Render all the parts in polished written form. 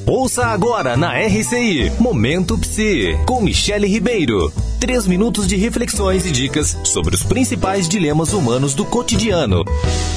Ouça agora na RCI, Momento Psi, com Michele Ribeiro. 3 minutos de reflexões e dicas sobre os principais dilemas humanos do cotidiano.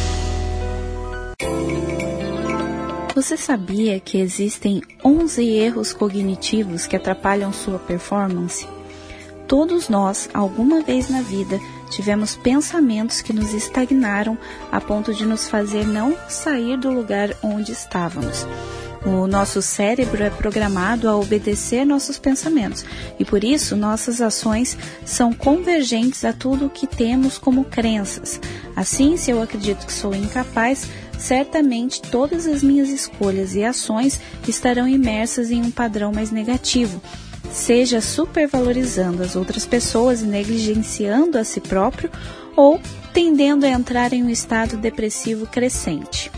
Você sabia que existem 11 erros cognitivos que atrapalham sua performance? Todos nós, alguma vez na vida, tivemos pensamentos que nos estagnaram a ponto de nos fazer não sair do lugar onde estávamos. O nosso cérebro é programado a obedecer nossos pensamentos e, por isso, nossas ações são convergentes a tudo o que temos como crenças. Assim, se eu acredito que sou incapaz, certamente todas as minhas escolhas e ações estarão imersas em um padrão mais negativo, seja supervalorizando as outras pessoas e negligenciando a si próprio, ou tendendo a entrar em um estado depressivo crescente.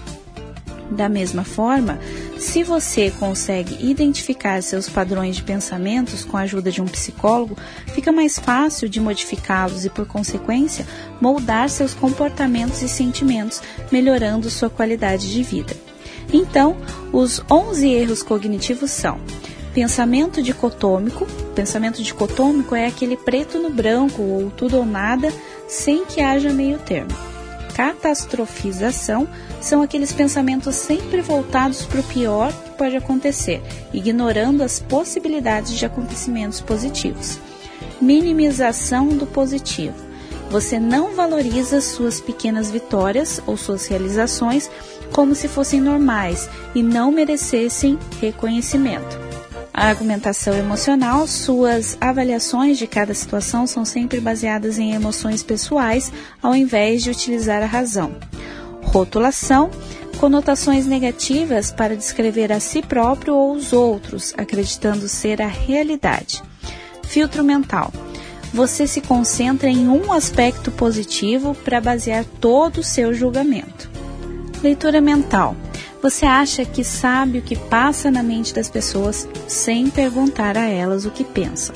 Da mesma forma, se você consegue identificar seus padrões de pensamentos com a ajuda de um psicólogo, fica mais fácil de modificá-los e, por consequência, moldar seus comportamentos e sentimentos, melhorando sua qualidade de vida. Então, os 11 erros cognitivos são: pensamento dicotômico. Pensamento dicotômico é aquele preto no branco ou tudo ou nada, sem que haja meio termo. Catastrofização são aqueles pensamentos sempre voltados para o pior que pode acontecer, ignorando as possibilidades de acontecimentos positivos. Minimização do positivo. Você não valoriza suas pequenas vitórias ou suas realizações como se fossem normais e não merecessem reconhecimento. A argumentação emocional, suas avaliações de cada situação são sempre baseadas em emoções pessoais, ao invés de utilizar a razão. Rotulação, conotações negativas para descrever a si próprio ou os outros, acreditando ser a realidade. Filtro mental. Você se concentra em um aspecto positivo para basear todo o seu julgamento. Leitura mental. Você acha que sabe o que passa na mente das pessoas sem perguntar a elas o que pensam.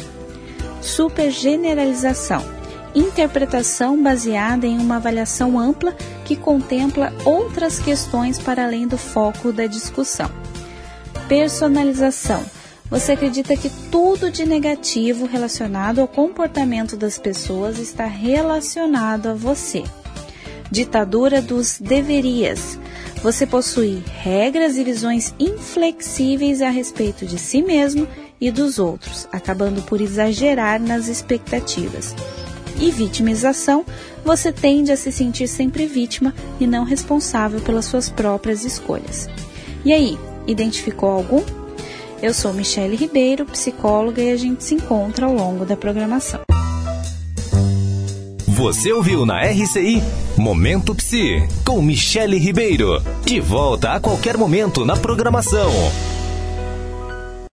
Supergeneralização. Interpretação baseada em uma avaliação ampla que contempla outras questões para além do foco da discussão. Personalização. Você acredita que tudo de negativo relacionado ao comportamento das pessoas está relacionado a você. Ditadura dos deverias. Você possui regras e visões inflexíveis a respeito de si mesmo e dos outros, acabando por exagerar nas expectativas. E vitimização, você tende a se sentir sempre vítima e não responsável pelas suas próprias escolhas. E aí, identificou algum? Eu sou Michele Ribeiro, psicóloga, e a gente se encontra ao longo da programação. Você ouviu na RCI Momento Psi, com Michele Ribeiro. De volta a qualquer momento na programação.